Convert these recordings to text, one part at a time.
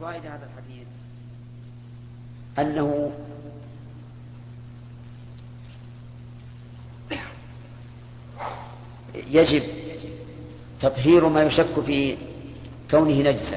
فوائد هذا الحديث أنه يجب تطهير ما يشك في كونه نجسا،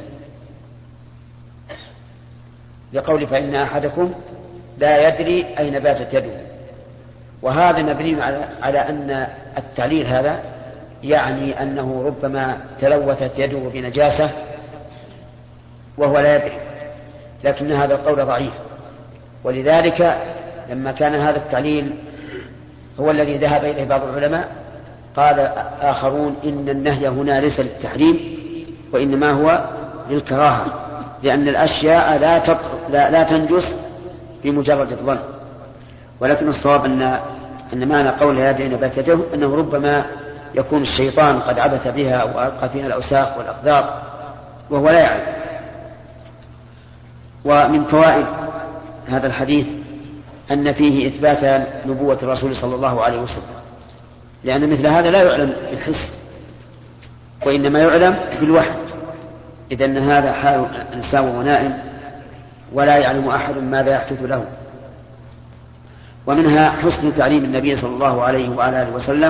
لقول فإن أحدكم لا يدري أين باتت يده، وهذا مبني على أن التعليل هذا يعني أنه ربما تلوثت يده بنجاسة وهو لا يدري، لكن هذا القول ضعيف. ولذلك لما كان هذا التعليل هو الذي ذهب إليه بعض العلماء، قال آخرون إن النهي هنا ليس للتحريم وإنما هو للكراهة، لأن الأشياء لا تنجس بمجرد الظن. ولكن الصواب أن معنى قول هذه نبات يده أنه ربما يكون الشيطان قد عبث بها وألقى فيها الأوساخ والأقذار وهو لا يعلم. ومن فوائد هذا الحديث أن فيه إثبات نبوة الرسول صلى الله عليه وسلم، لأن مثل هذا لا يعلم بالحس وإنما يعلم بالوحي، إذ أن هذا حال إنسان ونائم ولا يعلم أحد ماذا يحدث له. ومنها حسن تعليم النبي صلى الله عليه وعلى آله وسلم،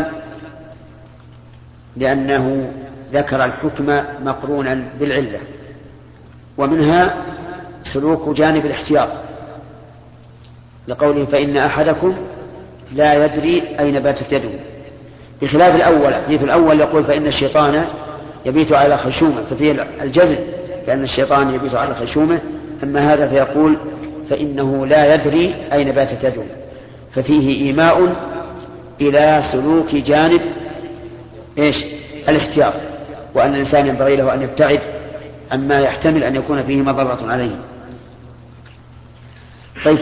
لأنه ذكر الحكم مقرونا بالعلة. ومنها سلوك جانب الاحتياط، لقوله فإن أحدكم لا يدري أين باتت يده، بخلاف الأول. الحديث الأول يقول فإن الشيطان يبيت على خشومه، ففيه الجزم فإن الشيطان يبيت على خشومه، أما هذا فيقول فإنه لا يدري أين باتت يده، ففيه إيماء إلى سلوك جانب الاحتياط، وأن الإنسان ينبغي له أن يبتعد عما يحتمل أن يكون فيه مضرة عليه. طيب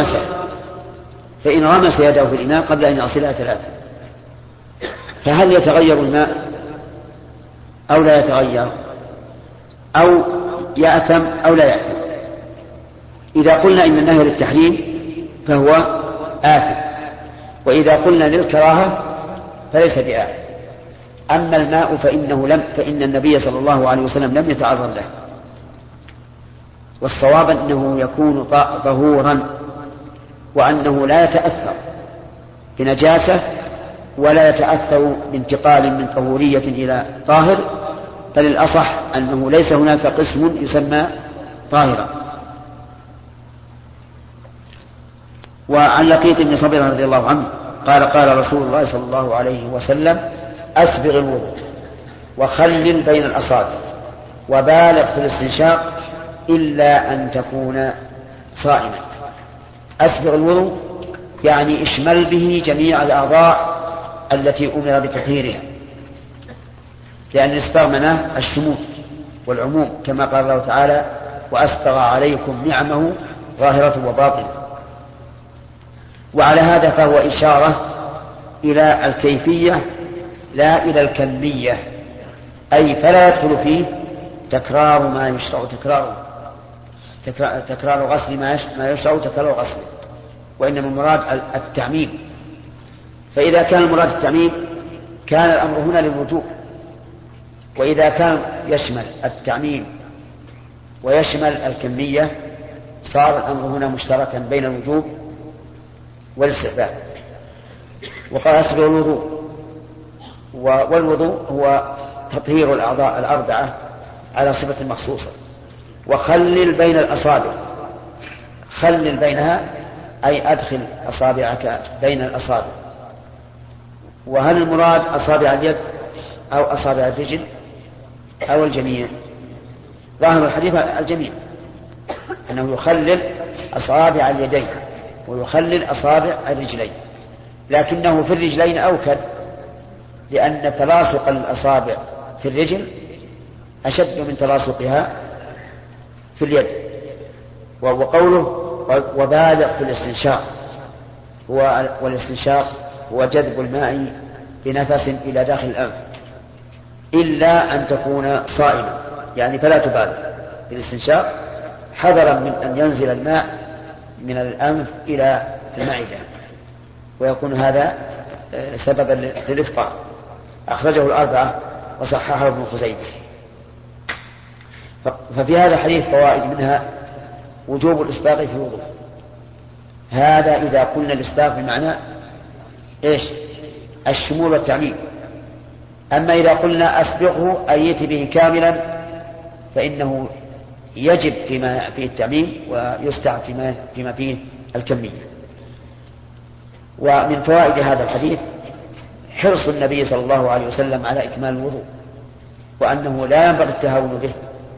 فإن غمس يده في الإناء قبل أن يغسلها 3، فهل يتغير الماء أو لا يتغير، أو يأثم أو لا يأثم؟ إذا قلنا إن النهي للتحريم فهو آثم، وإذا قلنا للكراهة فليس بآثم. أما الماء فإن النبي صلى الله عليه وسلم لم يتعرض له، والصواب أنه يكون طهورا، وأنه لا يتأثر بنجاسة ولا يتأثر بانتقال من طهورية إلى طاهر، بل الأصح أنه ليس هناك قسم يسمى طاهرا. وعن لقيط بن صبير رضي الله عنه قال قال رسول الله صلى الله عليه وسلم أسبغ الوضوء وخلل بين الأصابع وبالغ في الاستنشاق إلا أن تكون صائما. أسبغ الوضوء يعني اشمل به جميع الأعضاء التي أمر بتطهيرها، لأن الإسباغ معناه الشمول والعموم، كما قال الله تعالى وأسبغ عليكم نعمه ظاهرة وباطنة. وعلى هذا فهو إشارة إلى الكيفية لا إلى الكمية، أي فلا يدخل فيه تكرار ما يشرع تكرار غسل ما يشرع تكرار غسله، وإنما المراد التعميم. فإذا كان المراد التعميم كان الأمر هنا للوجوب، وإذا كان يشمل التعميم ويشمل الكمية صار الأمر هنا مشتركا بين الوجوب والاستحباب. وقال أسبغ الوضوء، والوضوء هو تطهير الأعضاء الأربعة على صفة مخصوصة. وخلل بين الأصابع، خلل بينها أي أدخل أصابعك بين الأصابع. وهل المراد أصابع اليد أو أصابع الرجل أو الجميع؟ ظاهر الحديث الجميع، أنه يخلل أصابع اليدين ويخلل أصابع الرجلين، لكنه في الرجلين أوكد، لأن تلاصق الأصابع في الرجل أشد من تلاصقها في اليد. وقوله وبالغ في الاستنشاق، والاستنشاق هو جذب الماء بنفس إلى داخل الأنف، إلا أن تكون صائما، يعني فلا تبالغ في الاستنشاق حذرا من أن ينزل الماء من الأنف إلى المعدة ويكون هذا سببا للإفطار. أخرجه الأربعة وصححه ابن خزيمة. ففي هذا الحديث فوائد، منها وجوب الإسباغ في الوضوء، هذا إذا قلنا الإسباغ بمعنى إيش؟ الشمول والتعميم. أما إذا قلنا أسبغه أيت به كاملا فإنه يجب فيما فيه التعميم ويستعب فيما فيه الكمية. ومن فوائد هذا الحديث حرص النبي صلى الله عليه وسلم على إكمال الوضوء، وأنه لا ينبغي التهاون به.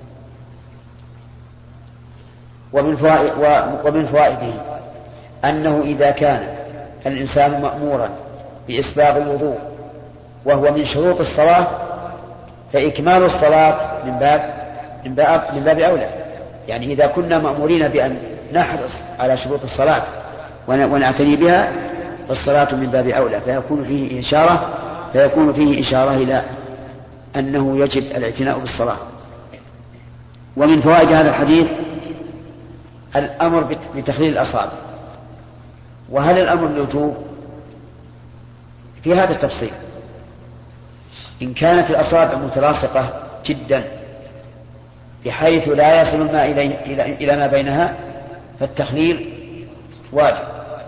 ومن فوائده أنه إذا كان الإنسان مأمورا بإسباغ الوضوء وهو من شروط الصلاة، فإكمال الصلاة من باب أولى. يعني إذا كنا مأمورين بأن نحرص على شروط الصلاة ونعتني بها، فالصلاة من باب أولى، فيكون فيه إشارة إلى أنه يجب الاعتناء بالصلاة. ومن فوائد هذا الحديث الأمر بتخليل الأصابع. وهل الأمر بالوجوب؟ في هذا التفصيل. إن كانت الأصابع متلاصقة جدا بحيث لا يصل الماء إلى ما بينها فالتخليل واجب،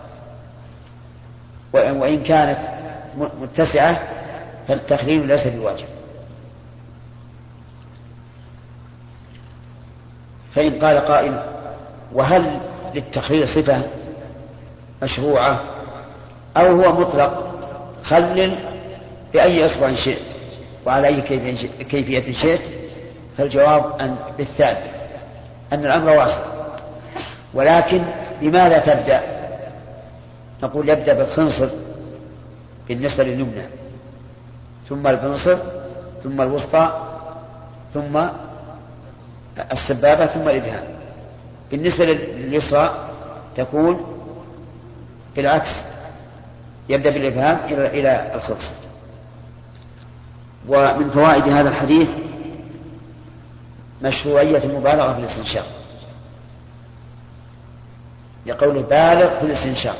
وإن كانت متسعة فالتخليل ليس بواجب. فإن قال قائل: وهل للتخليل صفة مشروعة أو هو مطلق خلل بأي إصبع شئت وعلى أي كيفية شئت؟ فالجواب بالثاني، أن الأمر واسع. ولكن بماذا تبدأ؟ نقول يبدأ بالخنصر بالنسبة لليمنى، ثم البنصر، ثم الوسطى، ثم السبابة، ثم الإبهام. بالنسبة لليسرى تكون بالعكس، يبدأ بالإبهام إلى الخنصر. ومن فوائد هذا الحديث مشروعية المبالغة في الاستنشاق، لقوله بالغ في الاستنشاق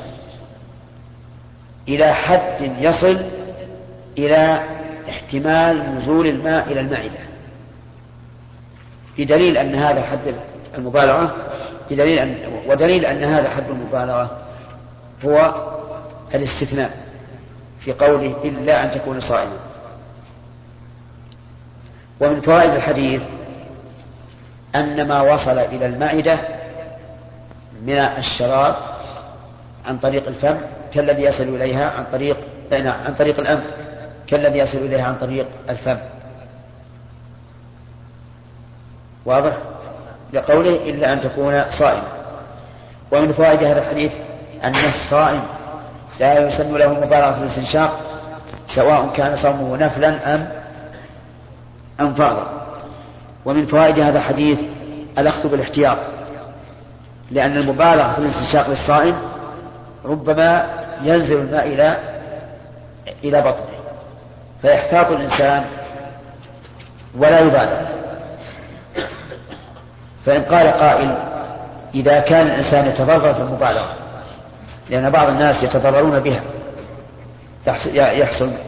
إلى حد يصل إلى احتمال نزول الماء إلى المعدة، بدليل أن هذا حد المبالغة، ودليل أن هذا حد المبالغة هو الاستثناء في قوله إلا أن تكون صائما. ومن فوائد الحديث أن ما وصل إلى المعدة من الشراب عن طريق الفم كالذي يصل إليها عن طريق الأنف كالذي يصل إليها عن طريق الفم. واضح؟ لقوله إلا أن تكون صائما. ومن فوائد هذا الحديث أن الصائم لا يسن له مبالغة في الاستنشاق سواء كان صومه نفلا أم فرضا. ومن فوائد هذا الحديث الأخذ بالاحتياط، لأن المبالغة في الاستنشاق للصائم ربما ينزل الماء إلى بطنه، فيحتاط الإنسان ولا يبالغ. فإن قال قائل: إذا كان الإنسان يتضرر في المبالغة، لأن بعض الناس يتضررون بها، يحصل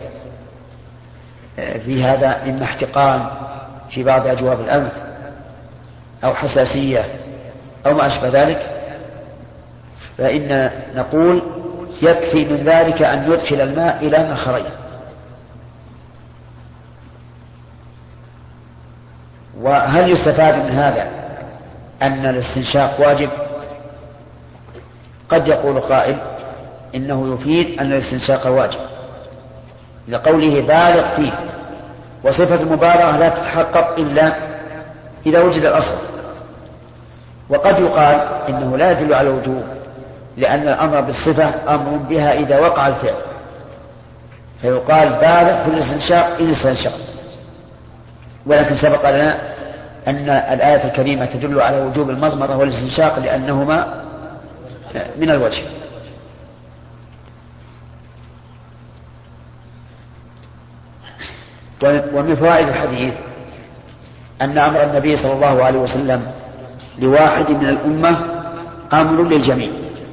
في هذا إما احتقان في بعض أجواب الأنف أو حساسية أو ما أشبه ذلك، فإن نقول يكفي من ذلك أن يدخل الماء إلى مخرجه. وهل يستفاد من هذا أن الاستنشاق واجب؟ قد يقول قائل إنه يفيد أن الاستنشاق واجب لقوله بالغ فيه، وصفة المبالغة لا تتحقق إلا إذا وجد الأصل. وقد يقال إنه لا يدل على الوجوب، لأن الأمر بالصفة أمر بها إذا وقع الفعل، فيقال بالغ في الاستنشاق إن استنشق. ولكن سبق لنا أن الآية الكريمة تدل على وجوب المضمضة والاستنشاق لأنهما من الوجه. ومن فوائد الحديث أن أمر النبي صلى الله عليه وسلم لواحد من الأمة أمر للجميع،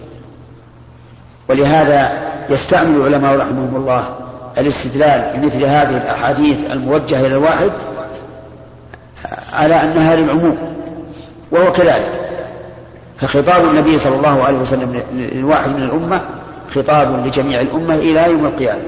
ولهذا يستعمل العلماء رحمهم الله الاستدلال بمثل هذه الأحاديث الموجهة إلى الواحد على أنها للعموم، وهو كذلك. فخطاب النبي صلى الله عليه وسلم للواحد من الأمة خطاب لجميع الأمة إلى يوم القيامة.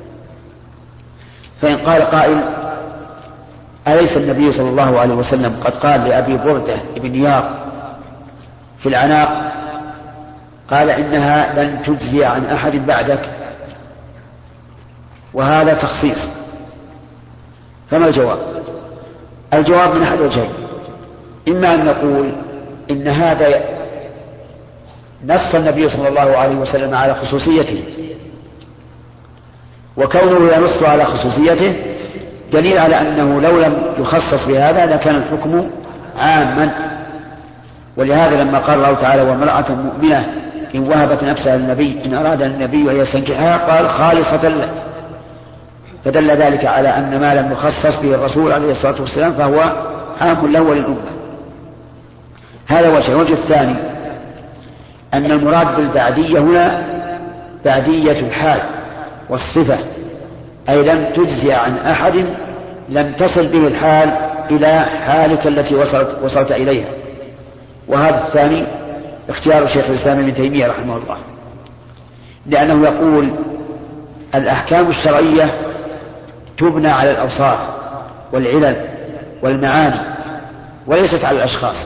فإن قال قائل: أليس النبي صلى الله عليه وسلم قد قال لأبي بردة بن نيار في العناق، قال: إنها لن تجزي عن أحد بعدك، وهذا تخصيص. فما الجواب؟ الجواب من أحد وجهين: إما أن نقول إن هذا نص النبي صلى الله عليه وسلم على خصوصيته، وكونه ينص على خصوصيته دليل على أنه لو لم يخصص بهذا لكان الحكم عاما. ولهذا لما قال الله تعالى: وامرأة مؤمنة إن وهبت نفسها للنبي إن أراد النبي أن يستنكحها قال خالصة له، فدل ذلك على أن ما لم يخصص به الرسول عليه الصلاة والسلام فهو عام له وللأمة. هذا وجه. الوجه الثاني أن المراد بالبعدية هنا بعدية الحال والصفة، أي لم تجزي عن أحد لم تصل به الحال إلى حالك التي وصلت إليها. وهذا الثاني اختيار شيخ الإسلام ابن تيمية رحمه الله، لأنه يقول: الأحكام الشرعية تبنى على الأوصاف والعلل والمعاني وليست على الأشخاص،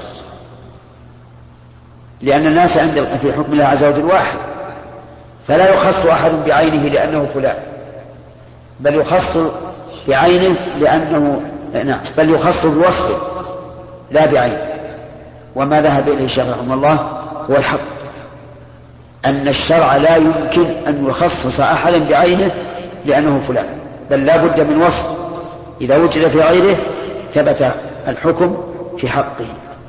لأن الناس عند في حكم الله عز وجل واحد، فلا يخص أحد بعينه لأنه فلان، بل يخص بعينه لأنه بل يخص بوصفه لا بعينه. وما ذهب إليه الشيخ رحمه الله هو الحق، أن الشرع لا يمكن أن يخصص أحدا بعينه لأنه فلان، بل لا بد من وصف، إذا وجد في غيره ثبت الحكم في حقه.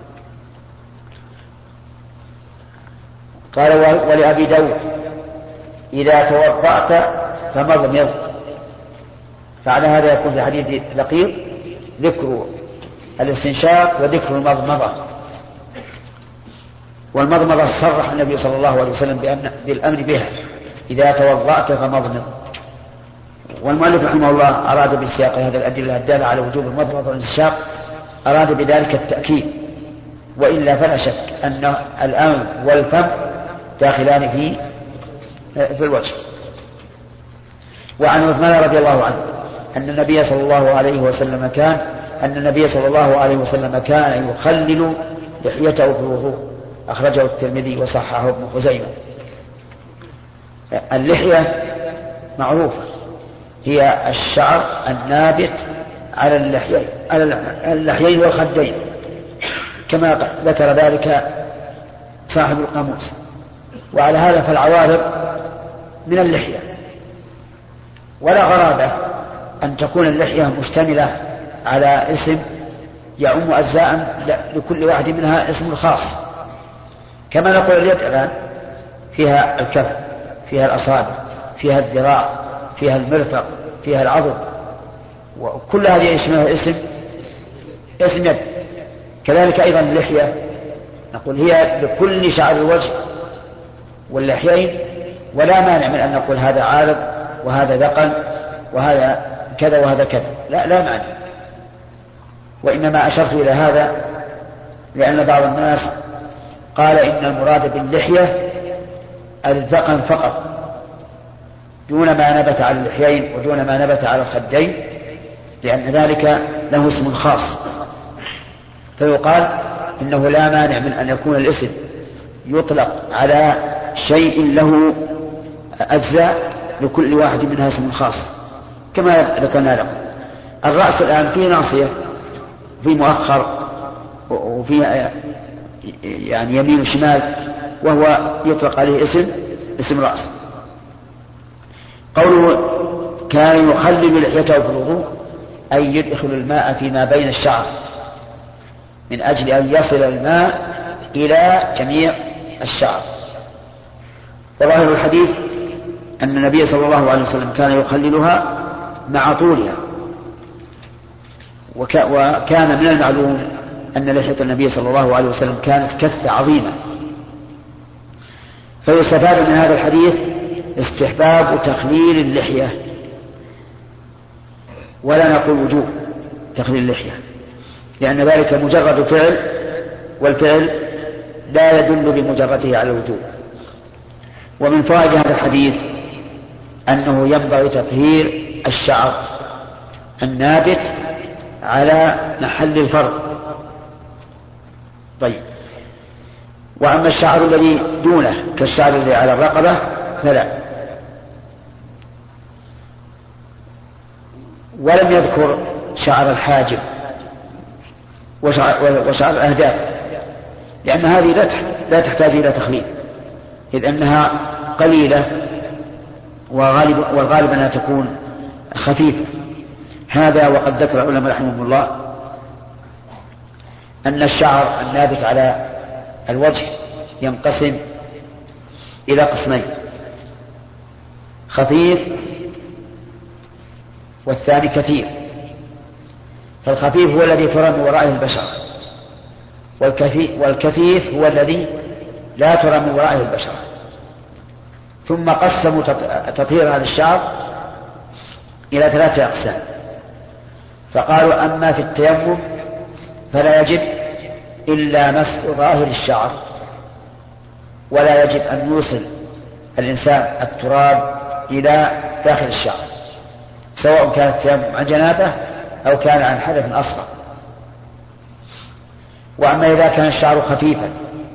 قال: ولأبي داود إذا توضأت فمضمض. فعلى هذا يكون في حديث لقيط ذكر الاستنشاق وذكر المضمضة. والمضمضة صرح النبي صلى الله عليه وسلم بالأمر بها: إذا توضأت فمضمض. والمؤلف رحمه الله أراد بالسياق هذه الأدلة الدالة على وجوب المضمضة والاستنشاق أراد بذلك التأكيد، وإلا فلا شك أن الأنف والفم داخلان في الوجه. وعن عثمان رضي الله عنه أن النبي صلى الله عليه وسلم كان يخلل لحيته في الوضوء، أخرجه الترمذي وصححه ابن خزيمة. اللحية معروفة، هي الشعر النابت على اللحيين والخدين، كما ذكر ذلك صاحب القاموس. وعلى هذا فالعوارض من اللحية، ولا غرابة أن تكون اللحية مشتملة على اسم يعم أجزاء لكل واحد منها اسم خاص، كما نقول اليد الآن فيها الكف، فيها الأصابع، فيها الذراع، فيها المرفق، فيها العضد، وكل هذه اسمها اسم يد. كذلك أيضا اللحية نقول هي لكل شعر الوجه واللحيين، ولا مانع من أن نقول هذا عارض وهذا ذقن وهذا كذا وهذا كذا، لا مانع. وإنما أشرت إلى هذا لأن بعض الناس قال إن المراد باللحية الذقن فقط دون ما نبت على اللحيين ودون ما نبت على الخدين، لأن ذلك له اسم خاص. فيقال إنه لا مانع من أن يكون الاسم يطلق على شيء له أجزاء لكل واحد منها اسم خاص، كما ذكرنا لكم. الرأس الآن فيه ناصية، فيه مؤخر، وفيه يعني يمين وشمال، وهو يطلق عليه اسم رأس. قوله كان يخلل لحيته في الوضوء أي يدخل الماء فيما بين الشعر من أجل أن يصل الماء إلى جميع الشعر. وظاهر الحديث أن النبي صلى الله عليه وسلم كان يخللها مع طولها، وكان من المعلوم أن لحية النبي صلى الله عليه وسلم كانت كثة عظيمة. فيستفاد من هذا الحديث استحباب تخليل اللحية، ولا نقول وجوب تخليل اللحية، لأن ذلك مجرد فعل، والفعل لا يدل بمجرده على الوجوب. ومن فوائد هذا الحديث أنه ينبغي تطهير الشعر النابت على محل الفرض. طيب، وأما الشعر الذي دونه كالشعر الذي على الرقبة فلا. ولم يذكر شعر الحاجب وشعر الأهداب، لأن هذه لا تحتاج إلى تخليل، إذ أنها قليلة والغالب أنها تكون خفيفة. هذا وقد ذكر العلماء رحمهم الله أن الشعر النابت على الوجه ينقسم إلى قسمين: خفيف والثاني كثير. فالخفيف هو الذي ترى من ورائه البشرة، والكثيف هو الذي لا ترى من ورائه البشرة. ثم قسموا تطهير هذا الشعر إلى 3 أقسام، فقالوا: أما في التيمم فلا يجب إلا مسح ظاهر الشعر، ولا يجب أن يوصل الإنسان التراب إلى داخل الشعر، سواء كان التيمم عن جنابة أو كان عن حدث أصغر. وأما إذا كان الشعر خفيفا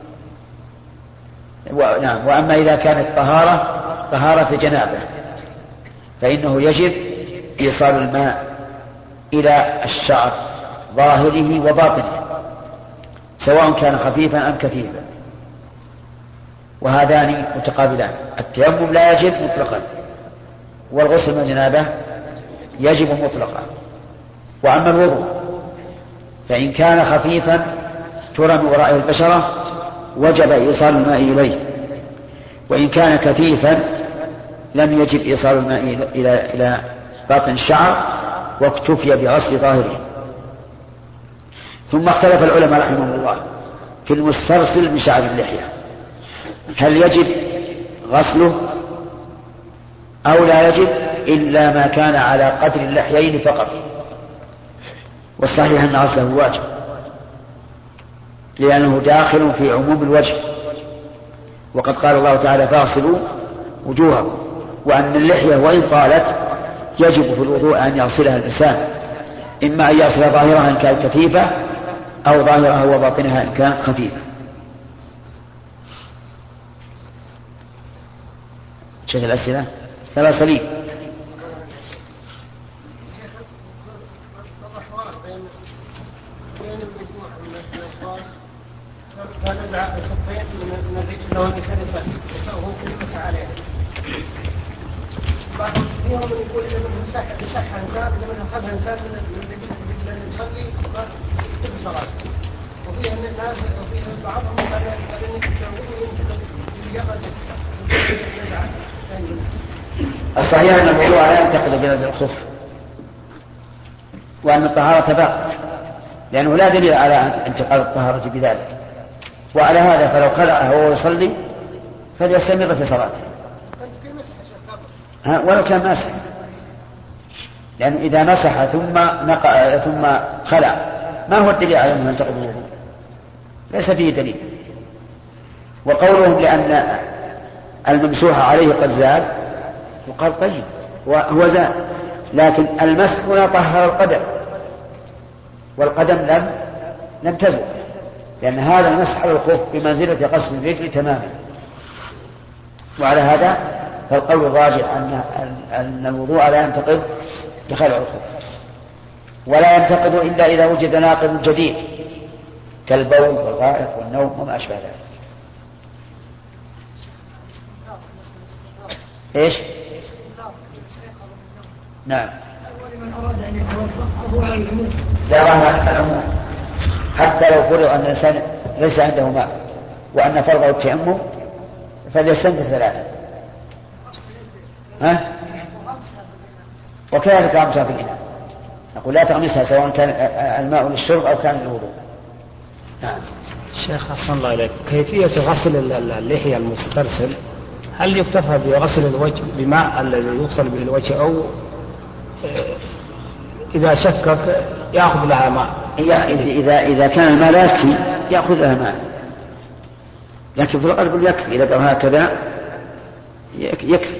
وأما إذا كانت طهارة جنابة فإنه يجب إيصال الماء إلى الشعر ظاهره وباطنه، سواء كان خفيفا أم كثيفا، وهذان متقابلان. التيمم لا يجب مطلقا، والغسل من الجنابة يجب مطلقا. وأما الوضوء فإن كان خفيفا ترى من ورائه البشرة وجب إيصال الماء إليه، وإن كان كثيفا لم يجب إيصال الماء إلى باطن الشعر، واكتفي بغسل ظاهره. ثم اختلف العلماء رحمهم الله في المسترسل من شعر اللحية، هل يجب غسله أو لا يجب إلا ما كان على قدر اللحيين فقط. والصحيح أن غسله واجب، لأنه داخل في عموم الوجه، وقد قال الله تعالى: فاغسلوا وجوهكم. وأن اللحية وإن طالت يجب في الوضوء أن يغسلها الإنسان، إما أن يغسل ظاهرها إن كانت كثيفة أو ظاهرها وباطنها إن كانت خفيفة. شيخ الأسئلة ترى سليم. فنزع الخفين من الرجل لو الإنسان يصلي وهو كل مسح عليه. فيهم من يقول إنه مسح إنسان، لمن أخذها إنسان من الرجل الذي يصلي ويكتب صلاته. وفيه من الناس وفيه بعضهم قال إنك تشاورون يمكن مجرد نزع. الصحيح أن الوضوء لا ينتقد بنزع الخف، وأن الطهارة باقية، لأنه لا دليل على انتقال الطهارة بذلك. وعلى هذا فلو خلعه وهو يصلي فليستمر في صلاته ولو كان ماسح، لأنه إذا مسح ثم خلع ما هو الدليل على أنه ينتقد الوضوء؟ ليس فيه دليل. وقولهم لأن الممسوح عليه قد زال وقال طيب وهو زال، لكن المسح هنا طهر القدم، والقدم لم تزل، لأن هذا المسح على الخف بمنزلة غسل الرجل تماما. وعلى هذا فالقول الراجح أن الوضوء لا ينتقض بخلع الخف، ولا ينتقض إلا إذا وجد ناقض جديد كالبول والغائط والنوم وما أشبه ذلك. إيش؟ نعم. ولمن أراد أن يتوضأ فهو على العموم. لا على العموم، حتى لو فرض أن الإنسان ليس عنده ماء وأن فرضه التيمم فليستنجد 3. وكذلك غمسها في الإناء، نقول لا تغمسها سواء كان الماء للشرب أو كان للوضوء. نعم. شيخ أحسن الله إليك، كيفية غسل اللحية المسترسل، هل يكتفى بغسل الوجه بماء الذي يغسل به الوجه، أو إذا شكك يأخذ لها ماء إذا كان الماء لا يكفي يأخذها معه، لكن في الغالب يكفي إذا قال هكذا يكفي.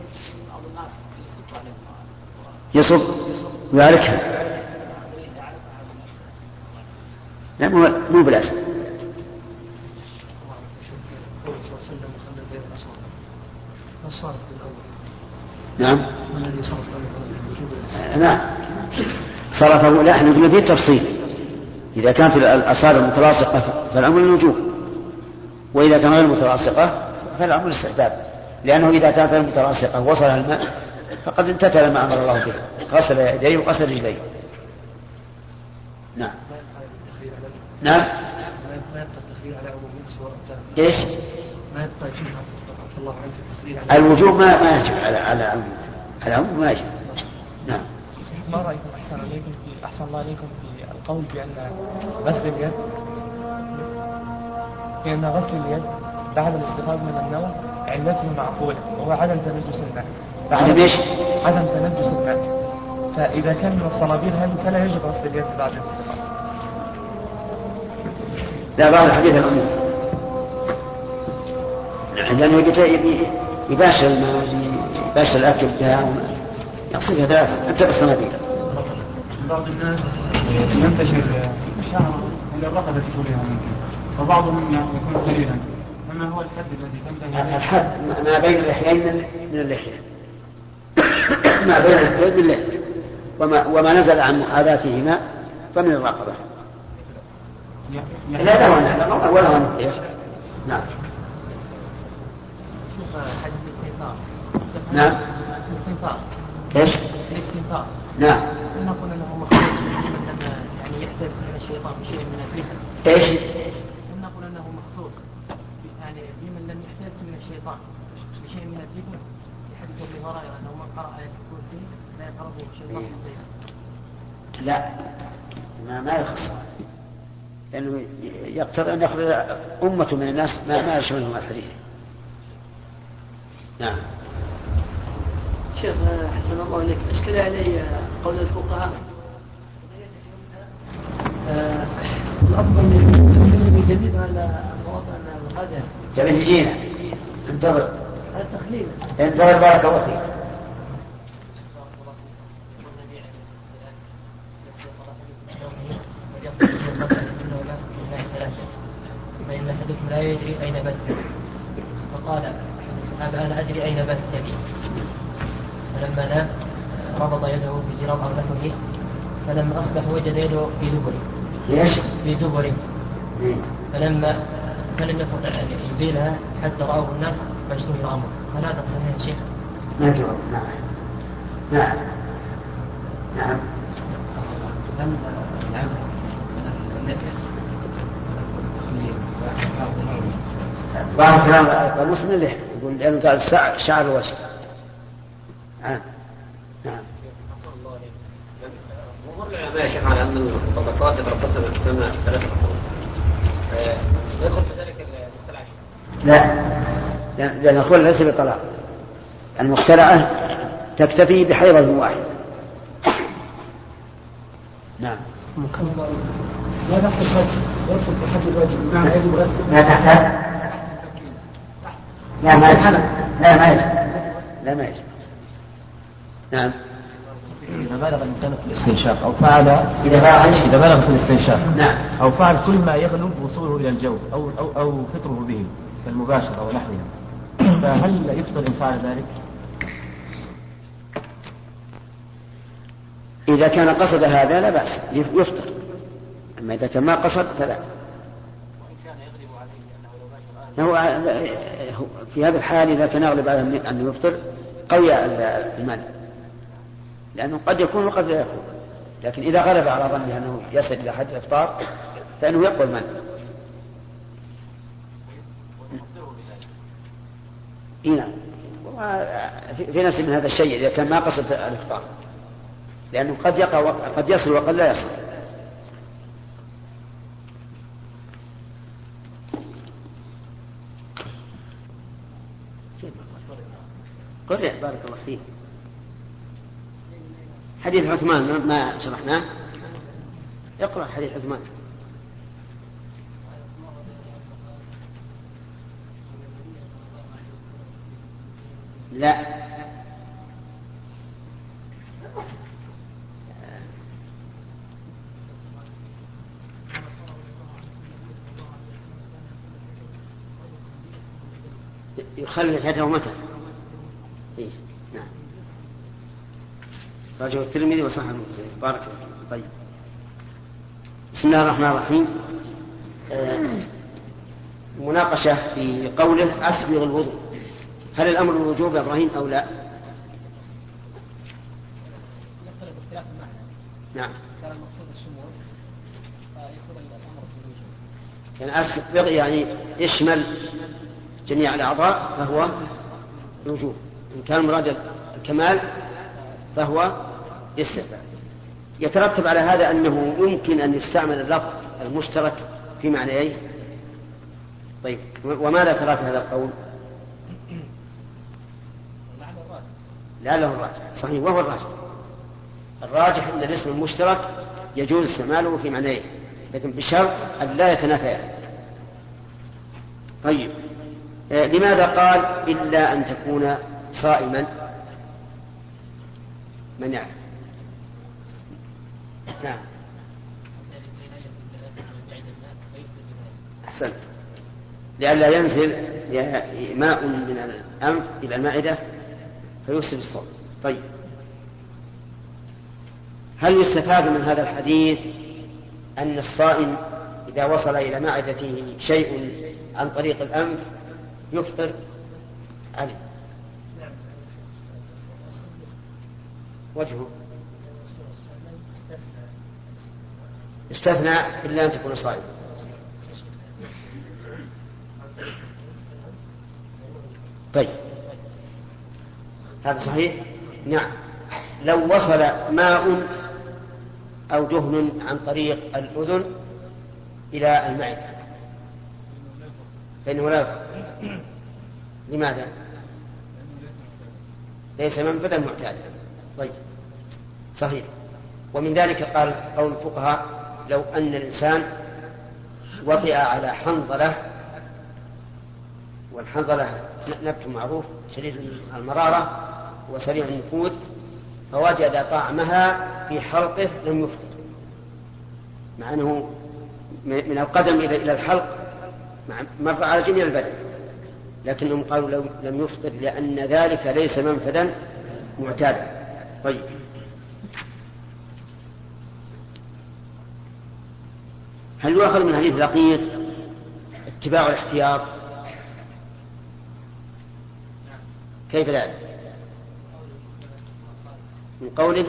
يصب ويعركها، لا مو بلازم. نعم نعم صرفه. لا احنا قلنا فيه تفصيل، إذا كانت الأصابع متلاصقة فالأمر الوجوب، وإذا كانت غير متلاصقة فالأمر الاستحباب، لأنه إذا كانت متلاصقة وصلها الماء فقد امتثل ما أمر الله به، غسل يديه وغسل رجليه. نعم نعم. ايش؟ الوجوب ما يجب على العموم ما يجب. نعم. ما رأيكم أحسن الله عليكم في القول بأن غسل اليد بعد الاستيقاظ من النوم علته معقولة وهو عدم تنجس الماء. عدم تنجس الماء، فإذا كان من الصنابير هذه فلا يجب غسل اليد بعد الاستيقاظ. لا، بعد الحديث العموم، لأنه يباشر الماء، يباشر الأكل بها، يغسلها ثلاثة حتى بالصنابير. بعض الناس ينتشر شعر إلى الرقبة كلها ممكن، وبعضهم يكون كبيرا. ما هو الحد الذي تنتهي؟ الحد ما بين اللحيين من اللحية، ما بين اللحيين من اللحية، وما نزل عن محاذاتهما فمن الرقبة. لا لا ولا نحية. نعم. نعم. ايش؟ الاستنثار. نعم. نقول انه مخصوص لمن يعني يحترس من الشيطان بشيء من الفتن. ايش؟ نقول انه مخصوص يعني لمن لم يحترس من الشيطان بشيء من الفتن، لحديث ابي هريره انه من قرأ آية الكرسي لا يقربه الشيطان حتى لا ما يخص، لأنه يقتضي أن يخرج أمة من الناس ما يشملهم الحديث. نعم. شيخ حسن الله عليك، أشكل علي قول الفقهاء الأفضل يجدد على مواطن الغدر. تبي تجينا انتظر. التخليل انتظر بارك الله فيك. فإن أحدكم لا يدري أين بات يده، فقال الصحابة أنا أدري أين بات يدي، فلما نام ربط يده في جراب أو نحوه، فلما أصبح وجد يده في دبره. ليش؟ في دبره. فلم يستطع أن يزيلها حتى رأوا الناس فاشتهر أمره. هل هذا صحيح يا شيخ؟ ما جواب. نعم. هل العفو بعض كلام القاموس من اللحية، يقول لأنه قال شعر الوجه. نعم. مر العلماء يا شيخ على أن الطبقات يتربصن بالسماء 3 قرون، يدخل في ذلك المختلعة؟ لا، لأن الخلع ليس بطلاق، المختلعة تكتفي بحيضة واحد. نعم. لا تحت الخط يدخل في حد الواجب، بمعنى يجب غسل. لا تحتاج. لا ما يجب. نعم. إذا بالغ الإنسان في الاستنشاق أو فعل إذا بالغ في الاستنشاق نعم. أو فعل كل ما يغلب وصوله إلى الجوف أو فطره به كالمباشرة أو نحوها، فهل يفطر إن فعل ذلك؟ إذا كان قصد هذا لا بأس يفطر، أما إذا كان ما قصد فلا. هو في هذا الحال إذا كان يغلب على أنه يفطر قوي المنع، لأنه قد يكون وقد لا يكون، لكن إذا غلب على ظنه أنه يصل إلى حد الإفطار فإنه يقوى المنع. نعم. في نفس من هذا الشيء إذا كان ما قصد الإفطار، لأنه قد يصل وقد لا يصل. قرئ بارك الله فيك. حديث عثمان ما شرحناه. اقرأ حديث عثمان. لا يخلي حياته متى؟ إيه؟ نعم. رجل الترمذي وصححه المسلم. بارك الله. طيب. بسم الله الرحمن الرحيم. مناقشة في قوله أسبغ الوضوء، هل الأمر الوجوب يا إبراهيم أو لا؟ نعم. كان المقصود الشمول فيكون الأمر بالوجوب. يعني أسبغ يعني يشمل جميع الأعضاء فهو الوجوب. إن كان مراد الكمال فهو الاستحباب. يترتب على هذا أنه يمكن أن يستعمل اللفظ المشترك في معنيين. طيب وماذا ترى في هذا القول؟ لعله الراجح. صحيح وهو الراجح. الراجح أن الاسم المشترك يجوز استعماله في معنيين لكن بشرط أن لا يتنافيان. طيب لماذا قال إلا أن تكون صائما؟ من يعلم؟ نعم أحسن. لئلا ينزل ماء من الأنف إلى المعدة فيفسد الصوم. طيب هل يستفاد من هذا الحديث أن الصائم إذا وصل إلى معدته شيء عن طريق الأنف يفطر عليه؟ وجهه استثنى إلا أن تكون صائم. طيب هذا صحيح. نعم لو وصل ماء أو دهن عن طريق الأذن إلى المعدة فإنه لا يفطر. لماذا؟ ليس منفذا معتادا. طيب صحيح. ومن ذلك قال قول الفقهاء لو أن الإنسان وطئ على حنظلة، والحنظلة نبت معروف شديد المرارة وسريع النفوذ، فوجد طعمها في حلقه لم يفطر، مع أنه من القدم إلى الحلق مر على جميع البدن، لكنهم قالوا لم يفطر لأن ذلك ليس منفذا معتادا. طيب هل يؤخذ من حديث لقيط اتباع الاحتياط؟ كيف ذلك؟ من قوله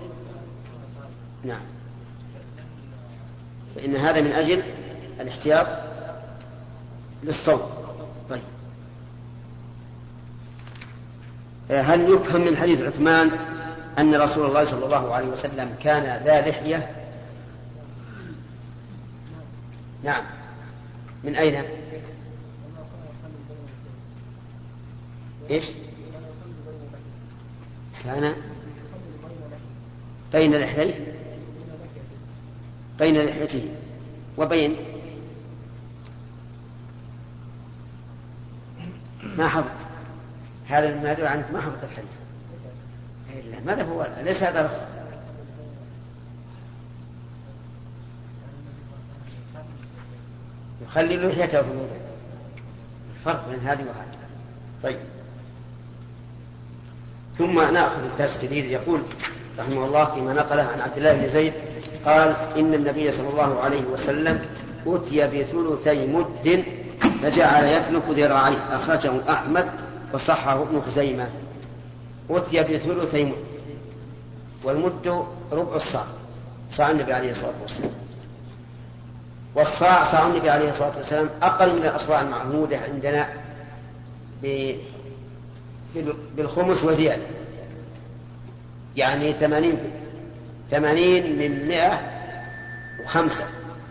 نعم فإن هذا من أجل الاحتياط للصوم. طيب هل يفهم من حديث عثمان أن رسول الله صلى الله عليه وسلم كان ذا لحية؟ نعم. من أين؟ إيش؟ كان بين لحيته بين لحيته وبين ما حفظ هذا ما يدل عنك ما حفظ الحديث. ماذا هو؟ ليس هذا رفض. يخلي لحيته في الوضوء. الفرق بين هذه وهذه. طيب ثم نأخذ الدرس الجديد. يقول رحمه الله فيما نقله عن عبد الله بن زيد قال إن النبي صلى الله عليه وسلم أتي بثلثي مد فجعل يفلك ذراعيه، أخرجه أحمد وصححه ابن خزيمة. أتي بثلثي مد، والمد ربع الصاع، صاع النبي عليه الصلاة والسلام، والصاع صاع النبي عليه الصلاة والسلام أقل من الأصواع المعهودة عندنا بالخمس وزيادة، يعني 80 من 105.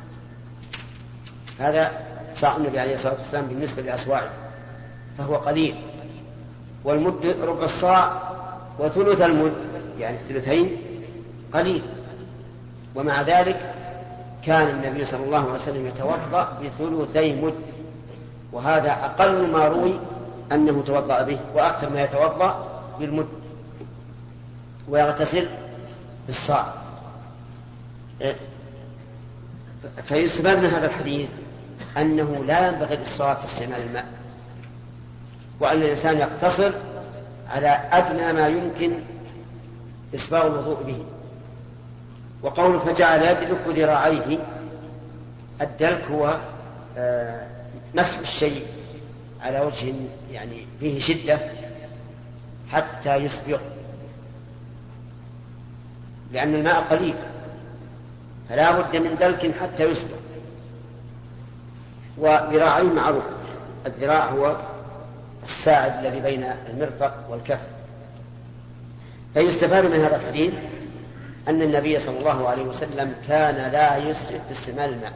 هذا صاع النبي عليه الصلاة والسلام بالنسبة لأصواعه فهو قليل. والمد ربع الصاع وثلث المد يعني الثلثين قليل، ومع ذلك كان النبي صلى الله عليه وسلم يتوضأ بثلثي مد، وهذا أقل ما روي أنه توضأ به، وأكثر ما يتوضأ بالمد ويغتسل بالصاع. فيستفاد من هذا الحديث أنه لا ينبغي الإسراف في استعمال الماء، وأن الإنسان يقتصر على أدنى ما يمكن إسباغ الوضوء به. وقوله فجعل يدلك ذراعيه، الدلك هو مسح الشيء على وجه يعني فيه شدة حتى يسبغ، لأن الماء قليل فلا بد من دلك حتى يسبغ. وذراعيه معروف، الذراع هو الساعد الذي بين المرفق والكف. فيستفاد من هذا الحديث أن النبي صلى الله عليه وسلم كان لا يسرف باستعمال الماء،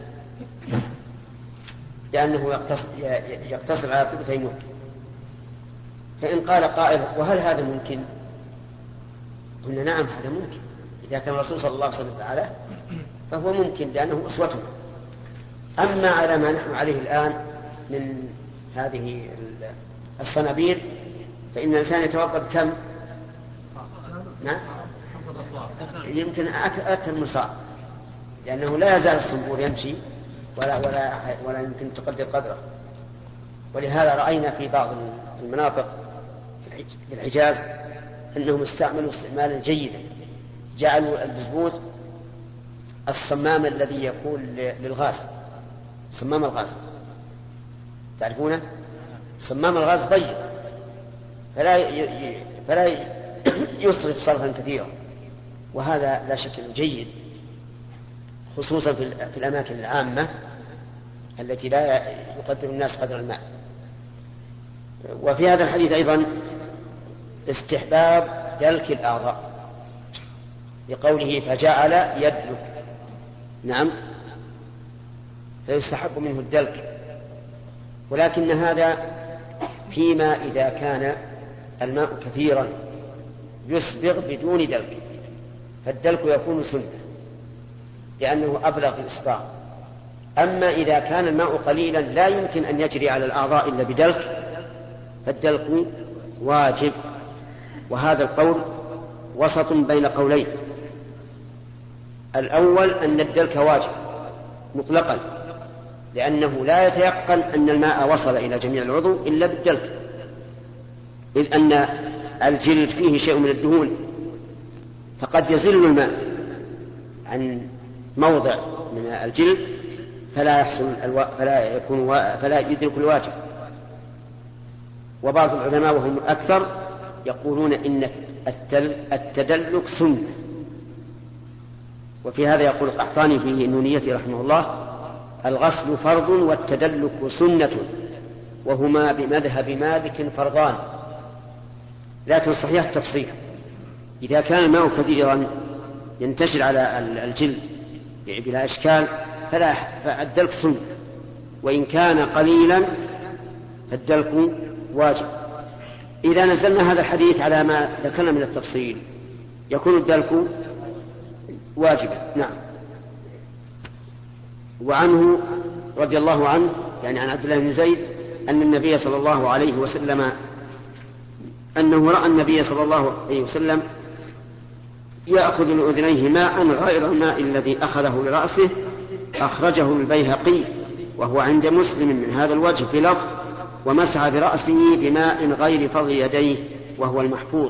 لأنه يقتصر على ثلثي مد. فإن قال قائل وهل هذا ممكن؟ قلنا نعم هذا ممكن، إذا كان الرسول صلى الله عليه وسلم فعله فهو ممكن لأنه أسوته. أما على ما نحن عليه الآن من هذه الصنابير فإن الإنسان يتوضأ كم؟ نعم يمكن أكثر من صاع، لأنه لا يزال الصنبور يمشي ولا يمكن تقدر قدره. ولهذا رأينا في بعض المناطق في الحجاز أنهم استعملوا استعمالا جيدا، جعلوا البزبوز الصمام الذي يكون للغاز، صمام الغاز تعرفونه؟ صمام الغاز ضيق فلا يصرف صرفا كثيرا، وهذا لا شك أنه جيد خصوصا في الأماكن العامة التي لا يقدر الناس قدر الماء. وفي هذا الحديث أيضا استحباب دلك الأعضاء لقوله فجعل يدلك، نعم فيستحب منه الدلك، ولكن هذا فيما إذا كان الماء كثيرا يسبغ بدون دلك، فالدلك يكون سنة لأنه أبلغ في الإسباغ. أما إذا كان الماء قليلا لا يمكن أن يجري على الأعضاء إلا بدلك فالدلك واجب. وهذا القول وسط بين قولين، الأول أن الدلك واجب مطلقا لأنه لا يتيقن أن الماء وصل إلى جميع العضو إلا بالدلك، إذ أن الجلد فيه شيء من الدهون فقد يزل الماء عن موضع من الجلد فلا يدرك الواجب. وبعض العلماء وهم الأكثر يقولون إن التدلك سنة. وفي هذا يقول القحطاني في نونيته رحمه الله الغسل فرض والتدلك سنة وهما بمذهب مالك فرضان. لكن صحيح التفصيل، إذا كان الماء كثيرا ينتشر على الجلد بلا إشكال فالدلك سنة، وإن كان قليلا فالدلك واجب. إذا نزلنا هذا الحديث على ما ذكرنا من التفصيل يكون الدلك واجبا. نعم. وعنه رضي الله عنه يعني عن عبد الله بن زيد أن النبي صلى الله عليه وسلم أنه رأى النبي صلى الله عليه وسلم يأخذ لأذنيه ماء غير الماء الذي أخذه لرأسه، أخرجه البيهقي وهو عند مسلم من هذا الوجه بلفظ ومسح برأسه بماء غير فضل يديه وهو المحفوظ.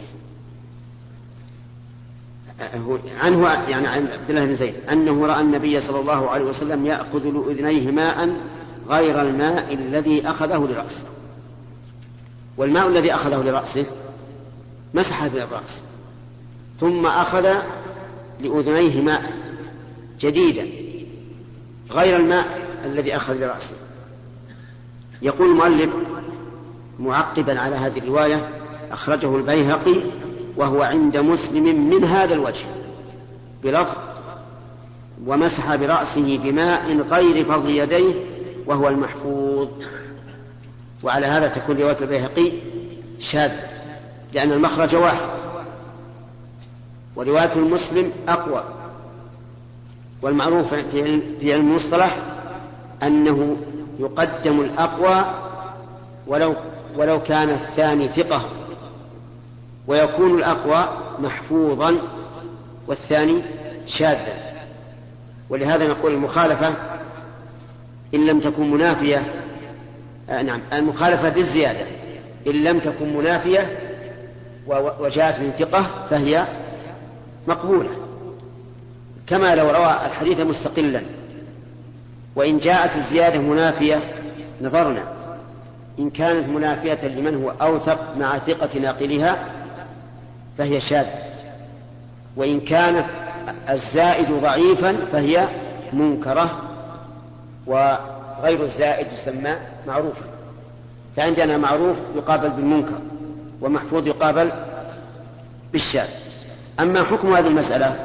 عنه يعني عن عبد الله بن زيد أنه رأى النبي صلى الله عليه وسلم يأخذ لأذنيه ماء غير الماء الذي أخذه لرأسه، والماء الذي أخذه لرأسه مسح في الرأس ثم أخذ لأذنيه ماء جديدا غير الماء الذي أخذ لرأسه. يقول المؤلف معقبا على هذه الرواية أخرجه البيهقي وهو عند مسلم من هذا الوجه بلفظ ومسح برأسه بماء غير فضل يديه وهو المحفوظ. وعلى هذا تكون رواية البيهقي شاذة لأن المخرج واحد، ورواية المسلم أقوى. والمعروف في علم المصطلح أنه يقدم الأقوى ولو كان الثاني ثقة، ويكون الأقوى محفوظا والثاني شاذا. ولهذا نقول المخالفة إن لم تكن منافية، المخالفة بالزيادة إن لم تكن منافية وجاءت من ثقة فهي مقبولة، كما لو روى الحديث مستقلا. وإن جاءت الزيادة منافية نظرنا، إن كانت منافية لمن هو أوثق مع ثقة ناقلها فهي شاذة، وإن كانت الزائد ضعيفا فهي منكرة، وغير الزائد يسمى معروفا. فعندنا معروف يقابل بالمنكر، ومحفوظ يقابل بالشاذ. أما حكم هذه المسألة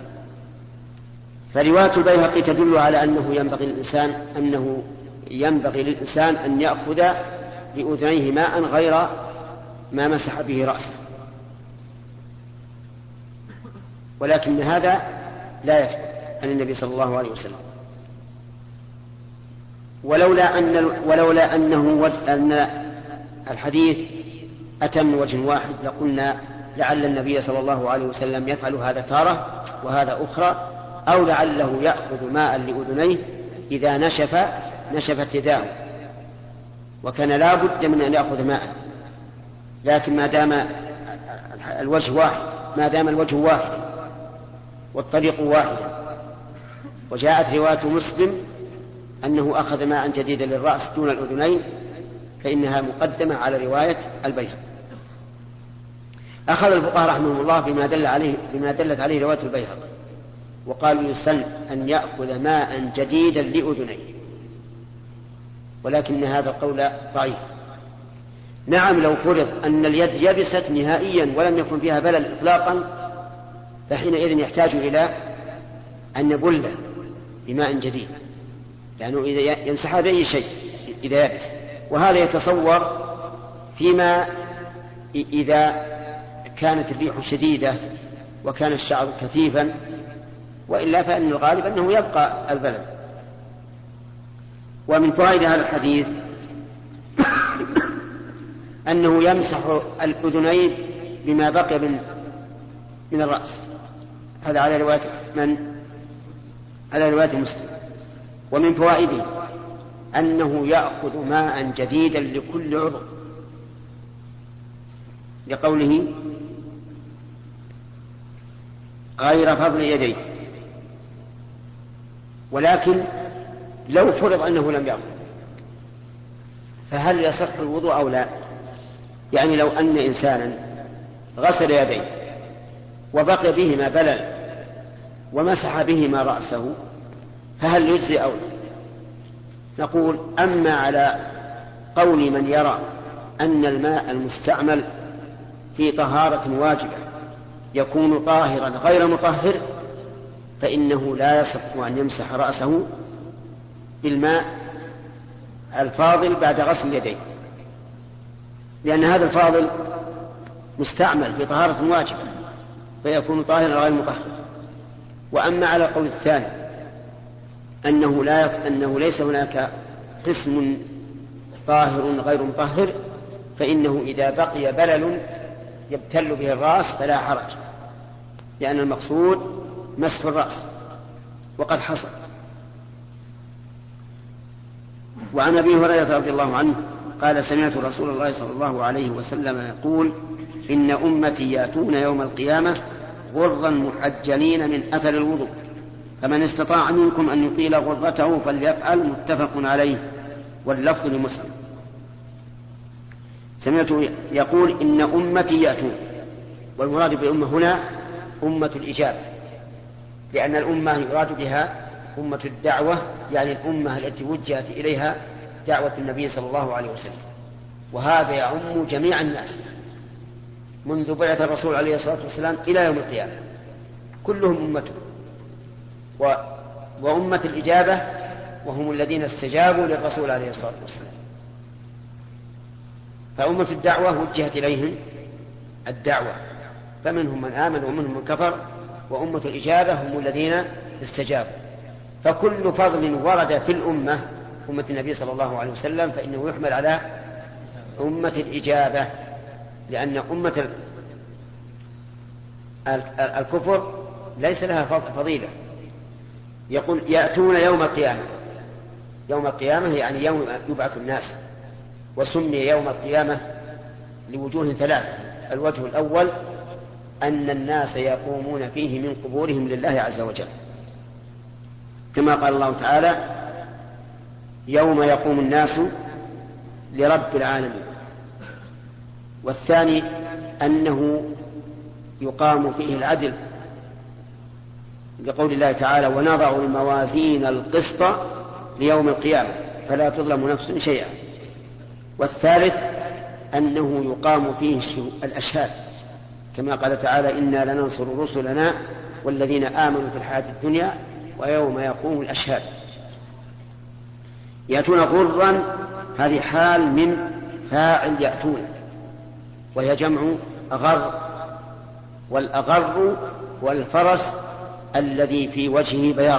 فرواية البيهقي تدل على أنه ينبغي للإنسان أن يأخذ بأذنيه ماء غير ما مسح به رأسه، ولكن هذا لا يثبت عن النبي صلى الله عليه وسلم. ولولا أن الحديث أتى من وجه واحد لقلنا لعل النبي صلى الله عليه وسلم يفعل هذا تارة وهذا أخرى، أو لعله يأخذ ماء لأذنيه إذا نشفت يداه، وكان لا بد من أن يأخذ ماء. لكن ما دام الوجه واحد والطريق واحدا، وجاءت رواية مسلم أنه أخذ ماء جديدا للرأس دون الأذنين، فإنها مقدمة على رواية البيهقي. أخذ الفقهاء رحمهم الله بما دلت عليه رواية البيهقي، وقالوا يسن أن يأخذ ماء جديدا لأذنيه، ولكن هذا القول ضعيف. نعم، لو فرض أن اليد يبست نهائيا ولم يكن فيها بلل إطلاقا، فحينئذ يحتاج إلى أن يبل بماء جديد، لأنه إذا يمسحها بأي شيء إذا يبس. وهذا يتصور فيما إذا كانت الريح شديدة وكان الشعر كثيفا، وإلا فإن الغالب أنه يبقى البلد. ومن فوائد هذا الحديث أنه يمسح الأذنين بما بقي من الرأس، هذا على رواية مسلم. ومن فوائده أنه يأخذ ماء جديدا لكل عضو، لقوله غير فضل يديه. ولكن لو فرض أنه لم يأخذ فهل يصح الوضوء أو لا؟ يعني لو أن إنسانا غسل يديه وبقي بهما بلل ومسح بهما رأسه فهل يجزي أو لا؟ نقول أما على قول من يرى أن الماء المستعمل في طهارة واجبة يكون طاهرا غير مطهر، فإنه لا يصح أن يمسح رأسه بالماء الفاضل بعد غسل اليدين، لأن هذا الفاضل مستعمل في طهارة واجبة فيكون طاهرا غير مطهر. وأما على القول الثاني أنه ليس هناك قسم طاهر غير مطهر، فإنه إذا بقي بلل يبتل به الرأس فلا حرج، لأن المقصود مسح الرأس وقد حصل. وعن أبي هريرة رضي الله عنه قال سمعت رسول الله صلى الله عليه وسلم يقول إن أمتي يأتون يوم القيامة غرا محجلين من أثر الوضوء، فمن استطاع منكم أن يطيل غرته فليفعل. متفق عليه، واللفظ لمسلم. سمعت يقول إن أمتي يأتون، والمراد بالأمة هنا أمة الإجابة، لأن الأمة يراد بها أمة الدعوة، يعني الأمة التي وجهت إليها دعوة النبي صلى الله عليه وسلم، وهذا يعم جميع الناس منذ بعث الرسول عليه الصلاة والسلام إلى يوم القيامة، كلهم أمته. وأمة الإجابة وهم الذين استجابوا للرسول عليه الصلاة والسلام. فأمة الدعوة وجهت إليهم الدعوة، فمنهم من آمن ومنهم من كفر، وأمة الإجابة هم الذين استجابوا. فكل فضل ورد في الأمة أمة النبي صلى الله عليه وسلم فإنه يحمل على أمة الإجابة، لأن أمة الكفر ليس لها فضيلة. يقول يأتون يوم القيامة، يوم القيامة يعني يوم يبعث الناس، وسمي يوم القيامة لوجوه ثلاثة. الوجه الأول أن الناس يقومون فيه من قبورهم لله عز وجل، كما قال الله تعالى يوم يقوم الناس لرب العالمين. والثاني أنه يقام فيه العدل، لقول الله تعالى ونضع الموازين القسط ليوم القيامة فلا تظلم نفس شيئا. والثالث أنه يقام فيه الأشهاد، كما قال تعالى إنا لننصر رسلنا والذين آمنوا في الحياة الدنيا ويوم يقوم الأشهاد. يأتون غرا، هذه حال من فاعل يأتون، وهي جمع أغر، والأغر والفرس الذي في وجهه بياض.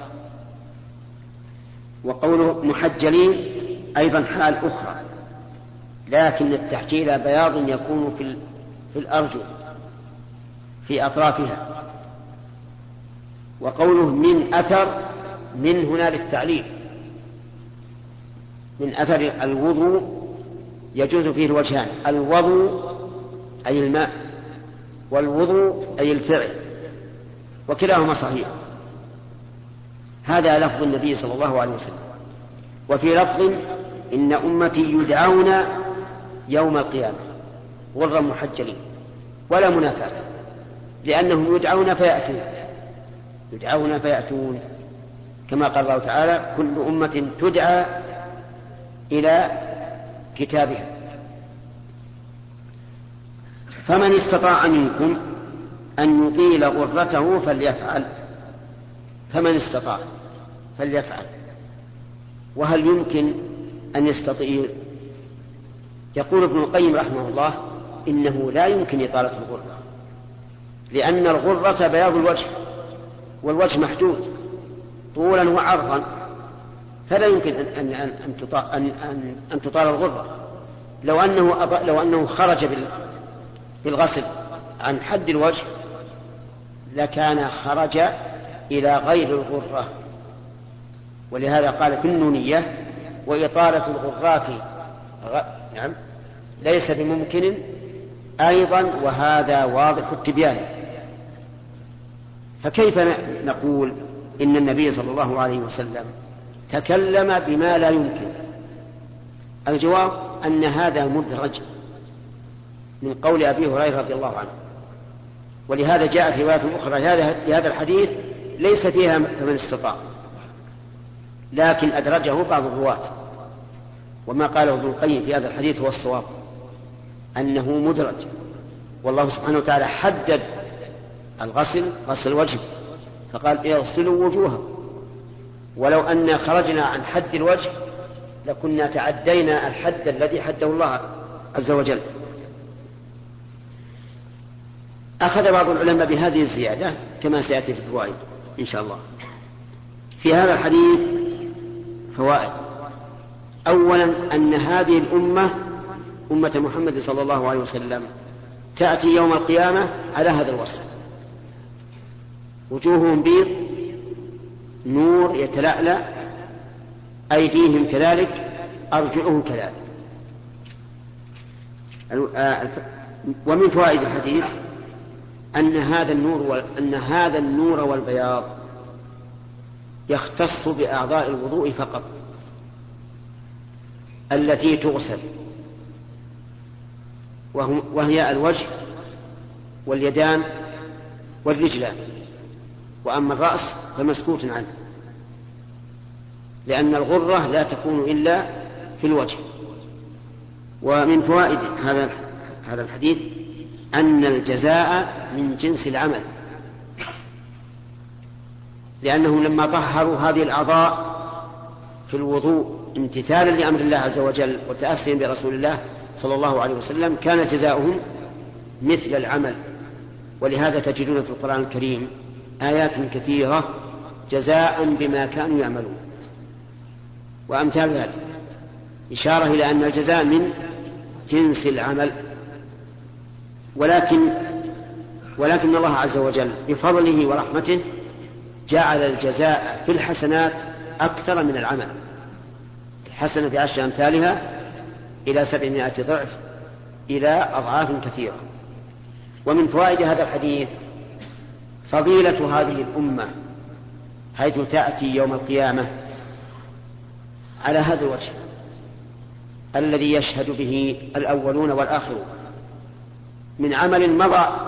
وقوله محجلين أيضا حال أخرى، لكن التحجيل بياض يكون في الأرجل في أطرافها. وقوله من أثر، من هنا للتعليل، من أثر الوضوء يجوز فيه الوجهان، الوضوء أي الماء، والوضوء أي الفعل، وكلاهما صحيح. هذا لفظ النبي صلى الله عليه وسلم. وفي لفظ إن أمتي يدعون يوم القيامة غرا محجلين، ولا منافاة، لأنهم يدعون فيأتون، يدعون فيأتون، كما قال الله تعالى كل أمة تدعى إلى كتابها. فمن استطاع منكم أن يطيل غرته فليفعل، فمن استطاع فليفعل. وهل يمكن أن يستطيل؟ يقول ابن القيم رحمه الله إنه لا يمكن إطالة الغرة، لأن الغرة بياض الوجه، والوجه محدود طولا وعرضا، فلا يمكن أن تطال الغرة. لو أنه خرج بالغسل عن حد الوجه لكان خرج إلى غير الغرة. ولهذا قال في النونية وإطالة الغرات نعم ليس بممكن أيضا، وهذا واضح التبيان. فكيف نقول إن النبي صلى الله عليه وسلم تكلم بما لا يمكن؟ الجواب أن هذا مدرج من قول أبي هريرة رضي الله عنه، ولهذا جاء في رواية أخرى لهذا الحديث ليس فيها فمن استطاع، لكن أدرجه بعض الرواة. وما قاله ابن القيم في هذا الحديث هو الصواب، أنه مدرج، والله سبحانه وتعالى حدد الغسل غسل الوجه فقال اغسلوا وجوهكم، ولو أن خرجنا عن حد الوجه لكنا تعدينا الحد الذي حده الله عز وجل. أخذ بعض العلماء بهذه الزيادة كما سيأتي في الفوائد إن شاء الله. في هذا الحديث فوائد. أولا أن هذه الأمة أمة محمد صلى الله عليه وسلم تأتي يوم القيامة على هذا الوصف، وجوههم بيض نور يتلألأ، أيديهم كذلك، أرجلهم كذلك. ومن فوائد الحديث أن هذا النور والبياض يختص بأعضاء الوضوء فقط التي تغسل، وهي الوجه واليدان والرجلان، وأما الرأس فمسكوت عنه، لأن الغرة لا تكون إلا في الوجه. ومن فوائد هذا الحديث أن الجزاء من جنس العمل، لأنهم لما طهروا هذه الأعضاء في الوضوء امتثالا لأمر الله عز وجل وتأسيا برسول الله صلى الله عليه وسلم كان جزاؤهم مثل العمل. ولهذا تجدون في القرآن الكريم آيات كثيرة جزاء بما كانوا يعملون. وأمثال ذلك إشارة إلى أن الجزاء من جنس العمل، ولكن الله عز وجل بفضله ورحمته جعل الجزاء في الحسنات أكثر من العمل. الحسنة ب10 أمثالها إلى 700 ضعف إلى أضعاف كثيرة. ومن فوائد هذا الحديث فضيلة هذه الأمة حيث تأتي يوم القيامة على هذا الوجه الذي يشهد به الأولون والآخرون من عمل مضى